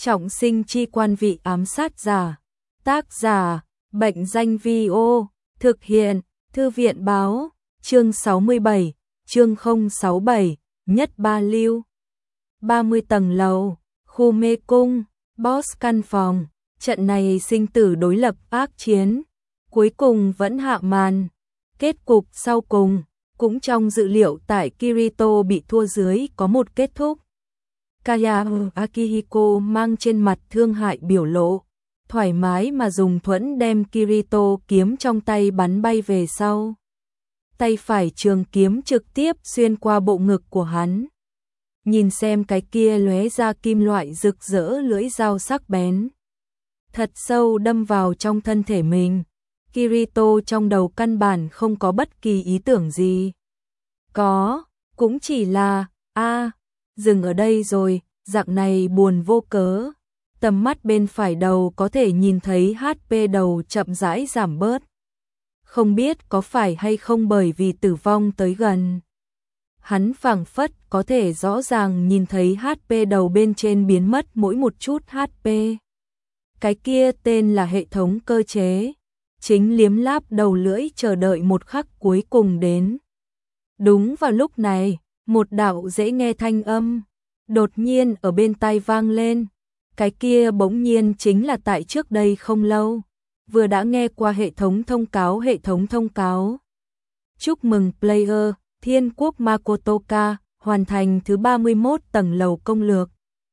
Trọng sinh chi quan vị ám sát giả. Tác giả, Bệnh danh Vi-ô. Thực hiện, Thư viện báo. Chương 67, chương 067, nhất ba lưu. 30 tầng lầu, khu mê cung, boss căn phòng. Trận này sinh tử đối lập ác chiến. Cuối cùng vẫn hạ màn. Kết cục sau cùng, cũng trong dự liệu tại Kirito bị thua dưới có một kết thúc. Kaya Akihiko mang trên mặt thương hại biểu lộ, thoải mái mà dùng thuẫn đem Kirito kiếm trong tay bắn bay về sau. Tay phải trường kiếm trực tiếp xuyên qua bộ ngực của hắn. Nhìn xem cái kia lóe ra kim loại rực rỡ lưỡi dao sắc bén. Thật sâu đâm vào trong thân thể mình. Kirito trong đầu căn bản không có bất kỳ ý tưởng gì. Cũng chỉ là, dừng ở đây rồi, dạng này buồn vô cớ. Tầm mắt bên phải đầu có thể nhìn thấy HP đầu chậm rãi giảm bớt. Không biết có phải hay không bởi vì tử vong tới gần. Hắn phảng phất có thể rõ ràng nhìn thấy HP đầu bên trên biến mất mỗi một chút HP. Cái kia tên là hệ thống cơ chế. Chính liếm láp đầu lưỡi chờ đợi một khắc cuối cùng đến. Đúng vào lúc này, một đạo dễ nghe thanh âm đột nhiên ở bên tai vang lên. Cái kia bỗng nhiên chính là tại trước đây không lâu, vừa đã nghe qua hệ thống thông cáo. Chúc mừng player, Thiên Quốc Makotoka, hoàn thành thứ 31 tầng lầu công lược.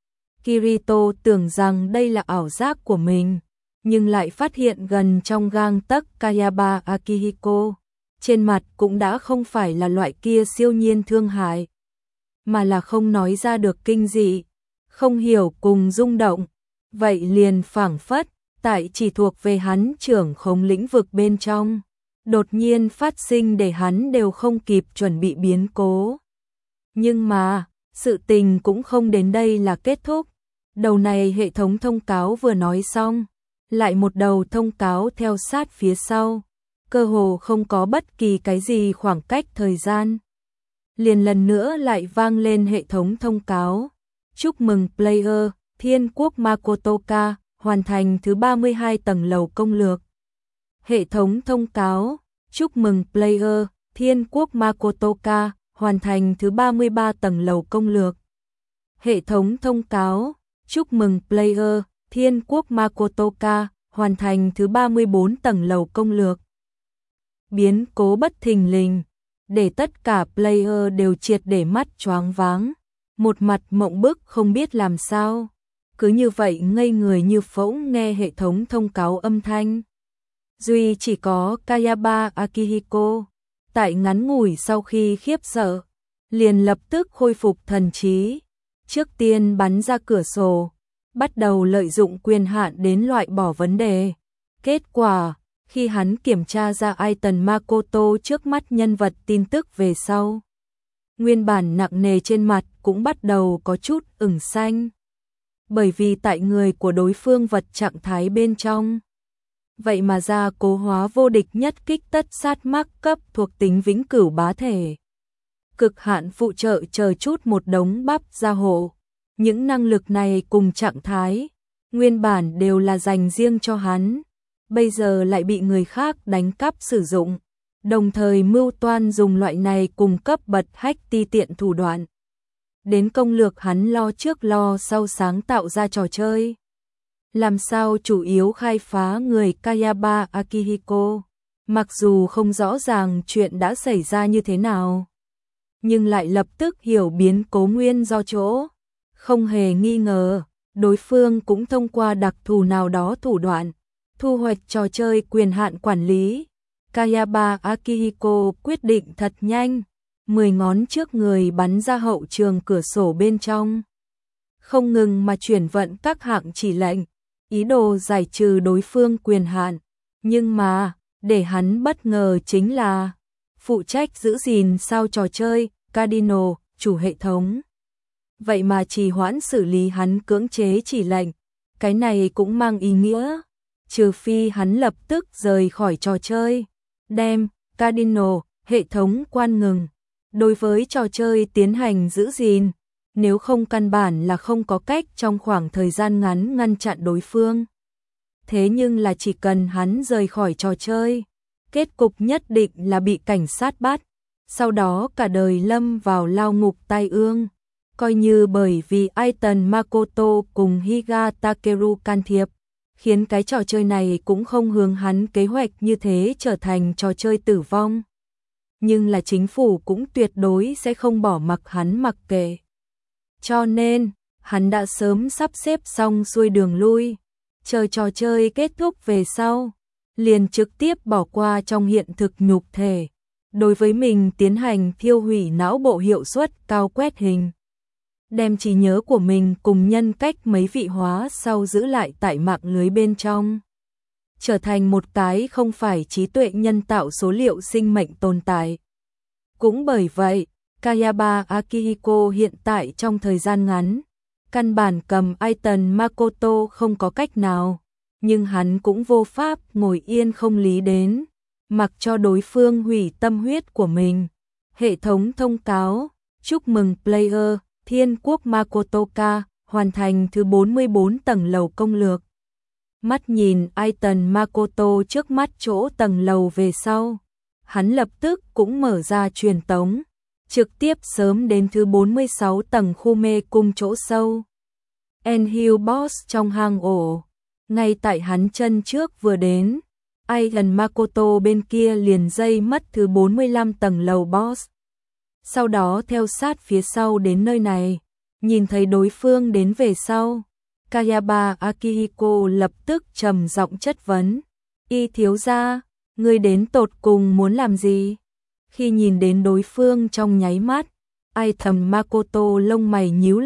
Kirito tưởng rằng đây là ảo giác của mình, nhưng lại phát hiện gần trong gang tấc Kayaba Akihiko. Trên mặt cũng đã không phải là loại kia siêu nhiên thương hại, mà là không nói ra được kinh dị, không hiểu cùng rung động. Vậy liền phảng phất, tại chỉ thuộc về hắn trưởng khống lĩnh vực bên trong, đột nhiên phát sinh để hắn đều không kịp chuẩn bị biến cố. Nhưng mà, sự tình cũng không đến đây là kết thúc. Đầu này hệ thống thông cáo vừa nói xong, lại một đầu thông cáo theo sát phía sau. Cơ hồ không có bất kỳ cái gì khoảng cách thời gian. Liền lần nữa lại vang lên hệ thống thông cáo. Chúc mừng player, Thiên Quốc Makotoka, hoàn thành thứ 32 tầng lầu công lược. Hệ thống thông cáo. Chúc mừng player, Thiên Quốc Makotoka, hoàn thành thứ 33 tầng lầu công lược. Hệ thống thông cáo. Chúc mừng player, Thiên Quốc Makotoka, hoàn thành thứ 34 tầng lầu công lược. Biến cố bất thình lình, để tất cả player đều triệt để mắt choáng váng, một mặt mộng bức không biết làm sao. Cứ như vậy ngây người như phỗng nghe hệ thống thông cáo âm thanh. Duy chỉ có Kayaba Akihiko, tại ngắn ngủi sau khi khiếp sợ, liền lập tức khôi phục thần trí. Trước tiên bắn ra cửa sổ, bắt đầu lợi dụng quyền hạn đến loại bỏ vấn đề. Kết quả, khi hắn kiểm tra ra Aiton Makoto trước mắt nhân vật tin tức về sau, nguyên bản nặng nề trên mặt cũng bắt đầu có chút ửng xanh. Bởi vì tại người của đối phương vật trạng thái bên trong, vậy mà ra cố hóa vô địch nhất kích tất sát mắc cấp thuộc tính vĩnh cửu bá thể. Cực hạn phụ trợ chờ chút một đống bắp gia hộ. Những năng lực này cùng trạng thái, nguyên bản đều là dành riêng cho hắn. Bây giờ lại bị người khác đánh cắp sử dụng, đồng thời mưu toan dùng loại này cùng cấp bật hách ti tiện thủ đoạn. Đến công lược hắn lo trước lo sau sáng tạo ra trò chơi. Làm sao chủ yếu khai phá người Kayaba Akihiko, mặc dù không rõ ràng chuyện đã xảy ra như thế nào, nhưng lại lập tức hiểu biến cố nguyên do chỗ. Không hề nghi ngờ, đối phương cũng thông qua đặc thù nào đó thủ đoạn thu hoạch trò chơi quyền hạn quản lý. Kayaba Akihiko quyết định thật nhanh, 10 ngón trước người bắn ra hậu trường cửa sổ bên trong. Không ngừng mà chuyển vận các hạng chỉ lệnh, ý đồ giải trừ đối phương quyền hạn. Nhưng mà, để hắn bất ngờ chính là, phụ trách giữ gìn sao trò chơi, Cardinal, chủ hệ thống. Vậy mà trì hoãn xử lý hắn cưỡng chế chỉ lệnh. Cái này cũng mang ý nghĩa, trừ phi hắn lập tức rời khỏi trò chơi, đem Cardinal hệ thống quan ngừng, đối với trò chơi tiến hành giữ gìn, nếu không căn bản là không có cách trong khoảng thời gian ngắn ngăn chặn đối phương. Thế nhưng là chỉ cần hắn rời khỏi trò chơi, kết cục nhất định là bị cảnh sát bắt, sau đó cả đời lâm vào lao ngục tai ương. Coi như bởi vì Aiton Makoto cùng Higa Takeru can thiệp, khiến cái trò chơi này cũng không hướng hắn kế hoạch như thế trở thành trò chơi tử vong. Nhưng là chính phủ cũng tuyệt đối sẽ không bỏ mặc hắn mặc kệ. Cho nên, hắn đã sớm sắp xếp xong xuôi đường lui, chờ trò chơi kết thúc về sau, liền trực tiếp bỏ qua trong hiện thực nhục thể, đối với mình tiến hành thiêu hủy não bộ hiệu suất cao quét hình. Đem trí nhớ của mình cùng nhân cách mấy vị hóa sau giữ lại tại mạng lưới bên trong. Trở thành một cái không phải trí tuệ nhân tạo số liệu sinh mệnh tồn tại. Cũng bởi vậy, Kayaba Akihiko hiện tại trong thời gian ngắn, căn bản cầm Aiton Makoto không có cách nào, nhưng hắn cũng vô pháp ngồi yên không lý đến, mặc cho đối phương hủy tâm huyết của mình. Hệ thống thông cáo, chúc mừng player, Thiên Quốc Makotoka, hoàn thành thứ 44 tầng lầu công lược. Mắt nhìn Aiton Makoto trước mắt chỗ tầng lầu về sau, hắn lập tức cũng mở ra truyền tống, trực tiếp sớm đến thứ 46 tầng khu mê cung chỗ sâu. Enhill Boss trong hang ổ, ngay tại hắn chân trước vừa đến, Aiton Makoto bên kia liền dây mất thứ 45 tầng lầu Boss. Sau đó theo sát phía sau đến nơi này, nhìn thấy đối phương đến về sau, Kayaba Akihiko lập tức trầm giọng chất vấn. Y thiếu gia, ngươi đến tột cùng muốn làm gì? Khi nhìn đến đối phương trong nháy mắt, Aiton Makoto lông mày nhíu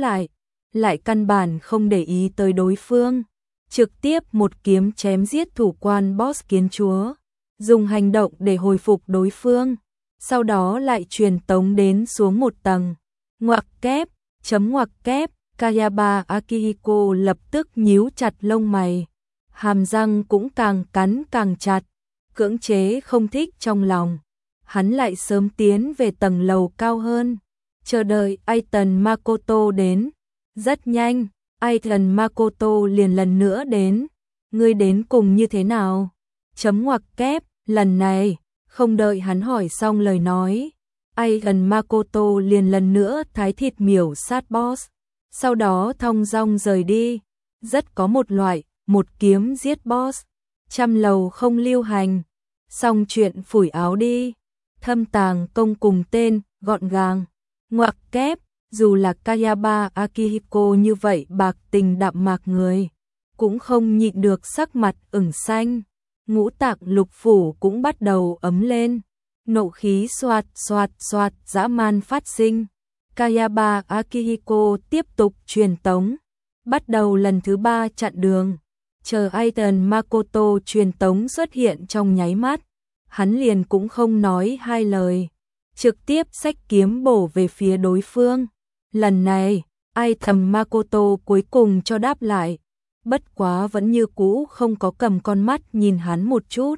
lại căn bản không để ý tới đối phương, trực tiếp một kiếm chém giết thủ quan boss kiến chúa, dùng hành động để hồi phục đối phương, sau đó lại truyền tống đến xuống một tầng. Ngoặc kép, chấm ngoặc kép, Kayaba Akihiko lập tức nhíu chặt lông mày, hàm răng cũng càng cắn càng chặt, cưỡng chế không thích trong lòng. Hắn lại sớm tiến về tầng lầu cao hơn, chờ đợi Aiton Makoto đến. Rất nhanh, Aiton Makoto liền lần nữa đến. Ngươi đến cùng như thế nào? Chấm ngoặc kép, lần này, không đợi hắn hỏi xong lời nói, Aiton Makoto liền lần nữa thái thịt miểu sát boss, sau đó thong dong rời đi. Rất có một loại, một kiếm giết boss, trăm lầu không lưu hành, xong chuyện phủi áo đi. Thâm tàng công cùng tên, gọn gàng, ngoặc kép, dù là Kayaba Akihiko như vậy bạc tình đạm mạc người, cũng không nhịn được sắc mặt ửng xanh, ngũ tạng lục phủ cũng bắt đầu ấm lên, nộ khí xoạt xoạt xoạt dã man phát sinh. Kayaba Akihiko tiếp tục truyền tống, bắt đầu lần thứ 3 chặn đường, chờ Aiton Makoto truyền tống xuất hiện trong nháy mắt. Hắn liền cũng không nói hai lời, trực tiếp xách kiếm bổ về phía đối phương. Lần này, Aiton Makoto cuối cùng cho đáp lại, bất quá vẫn như cũ không có cầm con mắt nhìn hắn một chút,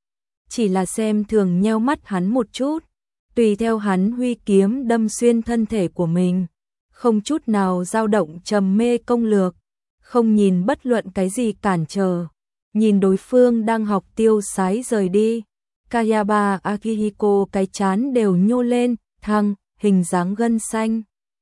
chỉ là xem thường nheo mắt hắn một chút, tùy theo hắn huy kiếm đâm xuyên thân thể của mình, không chút nào dao động trầm mê công lược, không nhìn bất luận cái gì cản trở, nhìn đối phương đang học tiêu sái rời đi. Kayaba Akihiko cái chán đều nhô lên, thăng, hình dáng gân xanh.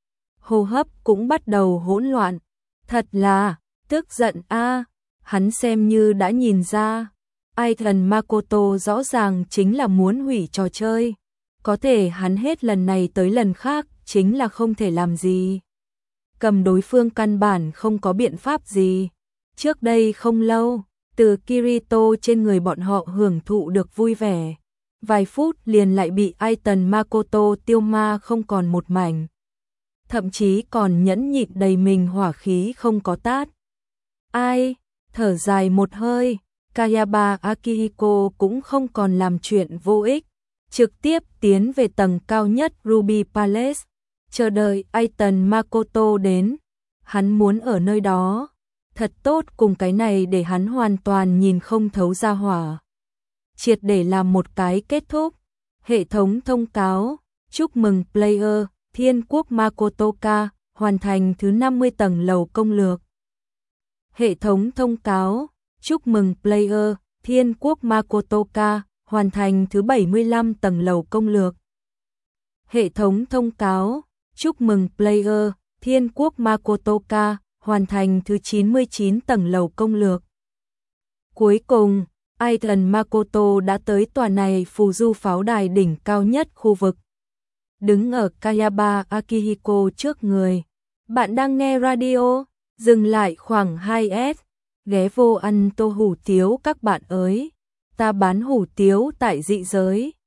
Hô hấp cũng bắt đầu hỗn loạn. Thật là, tức giận a. Hắn xem như đã nhìn ra. Aiton Makoto rõ ràng chính là muốn hủy trò chơi. Có thể hắn hết lần này tới lần khác chính là không thể làm gì. Cầm đối phương căn bản không có biện pháp gì. Trước đây không lâu, từ Kirito trên người bọn họ hưởng thụ được vui vẻ, vài phút liền lại bị Aiton Makoto tiêu ma không còn một mảnh. Thậm chí còn nhẫn nhịn đầy mình hỏa khí không có tát. Ai, thở dài một hơi, Kayaba Akihiko cũng không còn làm chuyện vô ích, trực tiếp tiến về tầng cao nhất Ruby Palace, chờ đợi Aiton Makoto đến. Hắn muốn ở nơi đó thật tốt cùng cái này để hắn hoàn toàn nhìn không thấu ra hỏa, triệt để làm một cái kết thúc. Hệ thống thông cáo, chúc mừng player, Thiên Quốc Makotoka, hoàn thành thứ 50 tầng lầu công lược. Hệ thống thông cáo, chúc mừng player, Thiên Quốc Makotoka, hoàn thành thứ 75 tầng lầu công lược. Hệ thống thông cáo, chúc mừng player, Thiên Quốc Makotoka, hoàn thành thứ 99 tầng lầu công lược. Cuối cùng, Aiton Makoto đã tới tòa này Fuju pháo đài đỉnh cao nhất khu vực. Đứng ở Kayaba Akihiko trước người. Bạn đang nghe radio, dừng lại khoảng 2S, ghé vô ăn tô hủ tiếu các bạn ơi. Ta bán hủ tiếu tại dị giới.